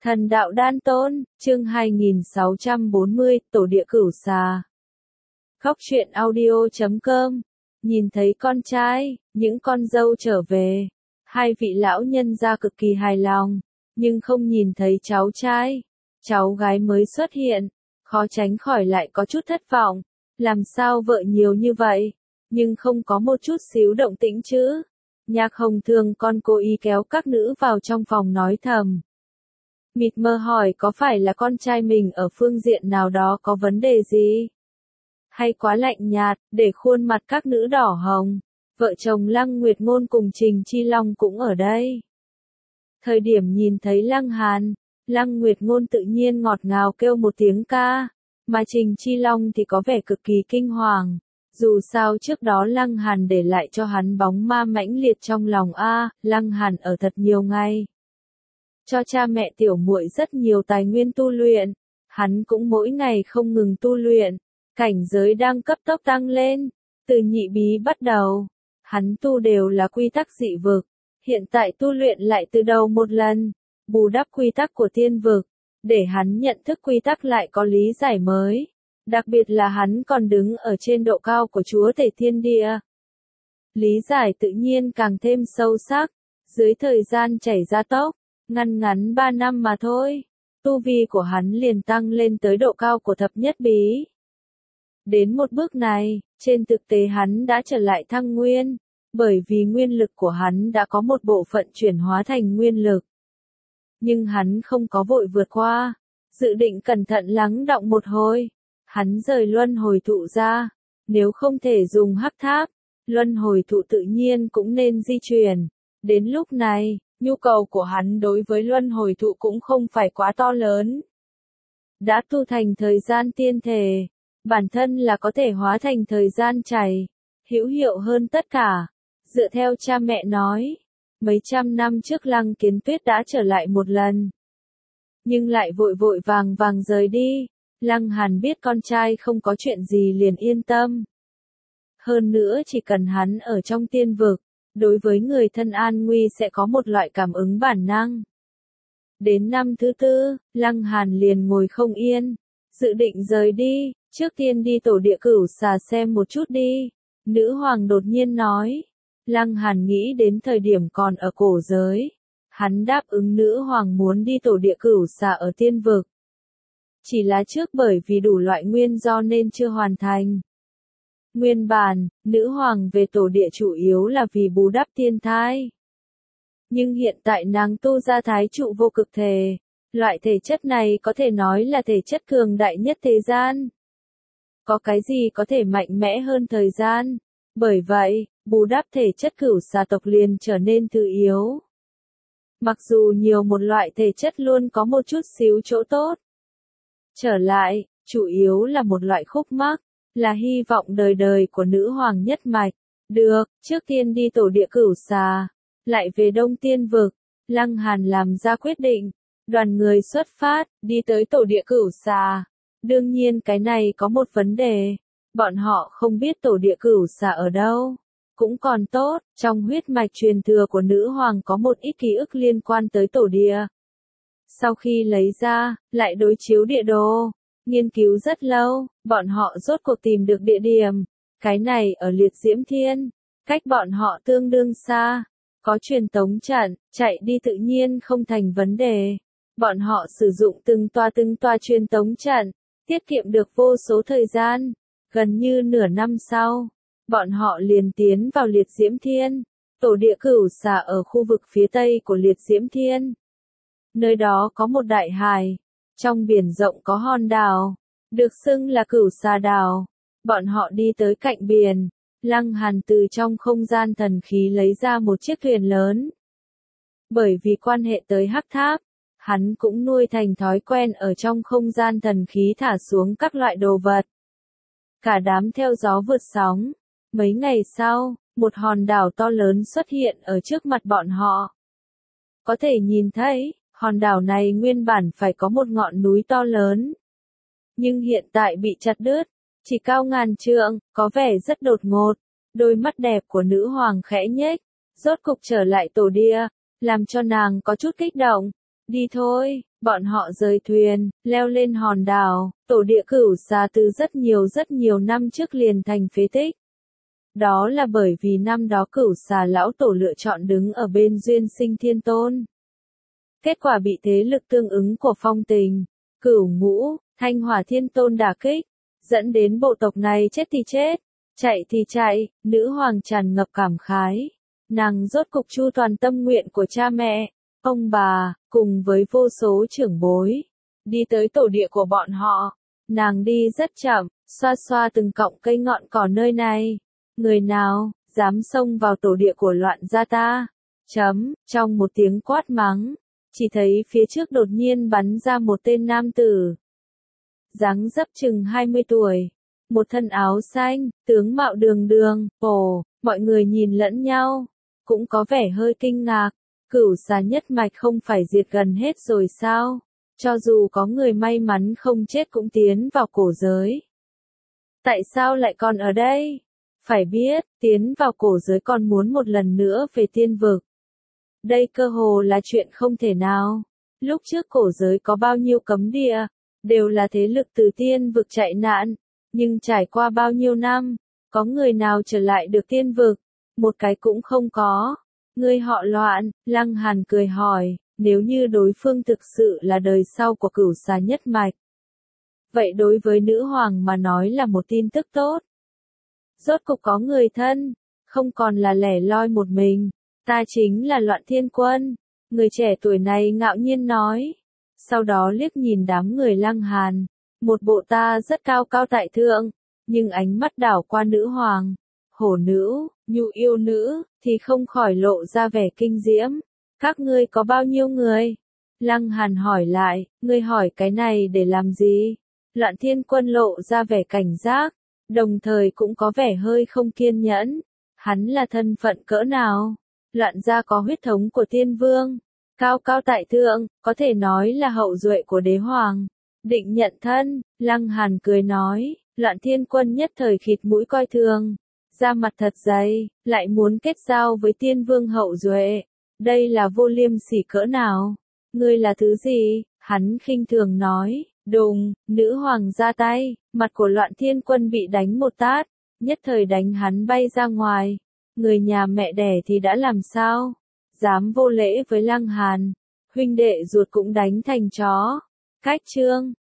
Thần đạo đan tôn, chương 2640, tổ địa cửu xà. Khóc chuyện audio.com. Nhìn thấy con trai, những con dâu trở về. Hai vị lão nhân gia cực kỳ hài lòng, nhưng không nhìn thấy cháu trai. Cháu gái mới xuất hiện, khó tránh khỏi lại có chút thất vọng. Làm sao vợ nhiều như vậy, nhưng không có một chút xíu động tĩnh chứ. Nhạc Hồng thường con cố ý kéo các nữ vào trong phòng nói thầm. Mịt mờ hỏi có phải là con trai mình ở phương diện nào đó có vấn đề gì? Hay quá lạnh nhạt, để khuôn mặt các nữ đỏ hồng. Vợ chồng Lăng Nguyệt Ngôn cùng Trình Chi Long cũng ở đây. Thời điểm nhìn thấy Lăng Hàn, Lăng Nguyệt Ngôn tự nhiên ngọt ngào kêu một tiếng ca, mà Trình Chi Long thì có vẻ cực kỳ kinh hoàng. Dù sao trước đó Lăng Hàn để lại cho hắn bóng ma mãnh liệt trong lòng Lăng Hàn ở thật nhiều ngày. Cho cha mẹ tiểu muội rất nhiều tài nguyên tu luyện, hắn cũng mỗi ngày không ngừng tu luyện, cảnh giới đang cấp tốc tăng lên, từ nhị bí bắt đầu, hắn tu đều là quy tắc dị vực, hiện tại tu luyện lại từ đầu một lần, bù đắp quy tắc của tiên vực, để hắn nhận thức quy tắc lại có lý giải mới, đặc biệt là hắn còn đứng ở trên độ cao của chúa tể thiên địa. Lý giải tự nhiên càng thêm sâu sắc, dưới thời gian chảy ra tốc. Ngắn 3 năm mà thôi, tu vi của hắn liền tăng lên tới độ cao của thập nhất bí. Đến một bước này, trên thực tế hắn đã trở lại thăng nguyên, bởi vì nguyên lực của hắn đã có một bộ phận chuyển hóa thành nguyên lực. Nhưng hắn không có vội vượt qua, dự định cẩn thận lắng đọng một hồi. Hắn rời luân hồi thụ ra, nếu không thể dùng hắc tháp, luân hồi thụ tự nhiên cũng nên di chuyển. Đến lúc này, nhu cầu của hắn đối với luân hồi thụ cũng không phải quá to lớn. Đã tu thành thời gian tiên thể, bản thân là có thể hóa thành thời gian chảy, hữu hiệu hơn tất cả. Dựa theo cha mẹ nói, mấy trăm năm trước Lăng Kiến Tuyết đã trở lại một lần. Nhưng lại vội vội vàng rời đi, Lăng Hàn biết con trai không có chuyện gì liền yên tâm. Hơn nữa chỉ cần hắn ở trong tiên vực, đối với người thân an nguy sẽ có một loại cảm ứng bản năng. Đến năm thứ tư, Lăng Hàn liền ngồi không yên, dự định rời đi, trước tiên đi tổ địa cửu xà xem một chút đi. Nữ hoàng đột nhiên nói. Lăng Hàn nghĩ đến thời điểm còn ở cổ giới. Hắn đáp ứng nữ hoàng muốn đi tổ địa cửu xà ở tiên vực. Chỉ là trước bởi vì đủ loại nguyên do nên chưa hoàn thành. Nguyên bản, nữ hoàng về tổ địa chủ yếu là vì bù đắp thiên thai. Nhưng hiện tại nàng tu ra thái trụ vô cực thể. Loại thể chất này có thể nói là thể chất cường đại nhất thế gian. Có cái gì có thể mạnh mẽ hơn thời gian? Bởi vậy, bù đắp thể chất cửu xà tộc liền trở nên thứ yếu. Mặc dù nhiều một loại thể chất luôn có một chút xíu chỗ tốt. Trở lại, chủ yếu là một loại khúc mắc. Là hy vọng đời đời của nữ hoàng nhất mạch. Được, trước tiên đi tổ địa cửu xà, lại về Đông Tiên vực. Lăng Hàn làm ra quyết định, đoàn người xuất phát, đi tới tổ địa cửu xà. Đương nhiên cái này có một vấn đề, bọn họ không biết tổ địa cửu xà ở đâu. Cũng còn tốt, trong huyết mạch truyền thừa của nữ hoàng có một ít ký ức liên quan tới tổ địa. Sau khi lấy ra, lại đối chiếu địa đồ. Nghiên cứu rất lâu, bọn họ rốt cuộc tìm được địa điểm. Cái này ở Liệt Diễm Thiên, cách bọn họ tương đương xa. Có truyền tống trận, chạy đi tự nhiên không thành vấn đề. Bọn họ sử dụng từng toa truyền tống trận, tiết kiệm được vô số thời gian. Gần như nửa năm sau, bọn họ liền tiến vào Liệt Diễm Thiên. Tổ địa cửu xà ở khu vực phía tây của Liệt Diễm Thiên. Nơi đó có một đại hải. Trong biển rộng có hòn đảo, được xưng là cửu xà đảo. Bọn họ đi tới cạnh biển, Lăng Hàn từ trong không gian thần khí lấy ra một chiếc thuyền lớn. Bởi vì quan hệ tới hắc tháp, hắn cũng nuôi thành thói quen ở trong không gian thần khí thả xuống các loại đồ vật. Cả đám theo gió vượt sóng. Mấy ngày sau, một hòn đảo to lớn xuất hiện ở trước mặt bọn họ. Có thể nhìn thấy, hòn đảo này nguyên bản phải có một ngọn núi to lớn. Nhưng hiện tại bị chặt đứt, chỉ cao ngàn trượng, có vẻ rất đột ngột. Đôi mắt đẹp của nữ hoàng khẽ nhếch, rốt cục trở lại tổ địa, làm cho nàng có chút kích động. Đi thôi, bọn họ rời thuyền, leo lên hòn đảo, tổ địa Cửu Xà từ rất nhiều năm trước liền thành phế tích. Đó là bởi vì năm đó Cửu Xà lão tổ lựa chọn đứng ở bên Duyên Sinh Thiên Tôn. Kết quả bị thế lực tương ứng của Phong Tình, Cửu Ngũ, Thanh Hỏa Thiên Tôn đả kích, dẫn đến bộ tộc này chết thì chết, chạy thì chạy, nữ hoàng tràn ngập cảm khái. Nàng rốt cục chu toàn tâm nguyện của cha mẹ, ông bà, cùng với vô số trưởng bối, đi tới tổ địa của bọn họ. Nàng đi rất chậm, xoa xoa từng cọng cây ngọn cỏ nơi này. Người nào, dám xông vào tổ địa của loạn gia ta? Trong một tiếng quát mắng, chỉ thấy phía trước đột nhiên bắn ra một tên nam tử. Dáng dấp chừng 20 tuổi, một thân áo xanh, tướng mạo đường đường, mọi người nhìn lẫn nhau, cũng có vẻ hơi kinh ngạc. Cửu Xà nhất mạch không phải diệt gần hết rồi sao? Cho dù có người may mắn không chết cũng tiến vào cổ giới. Tại sao lại còn ở đây? Phải biết, tiến vào cổ giới còn muốn một lần nữa về tiên vực. Đây cơ hồ là chuyện không thể nào. Lúc trước cổ giới có bao nhiêu cấm địa, đều là thế lực từ tiên vực chạy nạn. Nhưng trải qua bao nhiêu năm, có người nào trở lại được tiên vực? Một cái cũng không có. Ngươi họ Loạn, Lăng Hàn cười hỏi, nếu như đối phương thực sự là đời sau của Cửu Xà nhất mạch. Vậy đối với nữ hoàng mà nói là một tin tức tốt. Rốt cục có người thân, không còn là lẻ loi một mình, ta chính là Loạn Thiên Quân. Người trẻ tuổi này ngạo nhiên nói, sau đó liếc nhìn đám người Lăng Hàn, một bộ ta rất cao cao tại thượng, nhưng ánh mắt đảo qua nữ hoàng, hổ nữ, nhu yêu nữ, thì không khỏi lộ ra vẻ kinh diễm. Các ngươi có bao nhiêu người? Lăng Hàn hỏi lại, ngươi hỏi cái này để làm gì? Loạn Thiên Quân lộ ra vẻ cảnh giác, đồng thời cũng có vẻ hơi không kiên nhẫn. Hắn là thân phận cỡ nào? Loạn gia có huyết thống của tiên vương, cao cao tại thượng, có thể nói là hậu duệ của đế hoàng. Định nhận thân, Lăng Hàn cười nói, Loạn Thiên Quân nhất thời khịt mũi coi thường, da mặt thật dày, lại muốn kết giao với tiên vương hậu duệ. Đây là vô liêm sỉ cỡ nào? Ngươi là thứ gì? Hắn khinh thường nói, đùng, nữ hoàng ra tay, mặt của Loạn Thiên Quân bị đánh một tát, nhất thời đánh hắn bay ra ngoài. Người nhà mẹ đẻ thì đã làm sao? Dám vô lễ với Lăng Hàn, huynh đệ ruột cũng đánh thành chó. Cách chương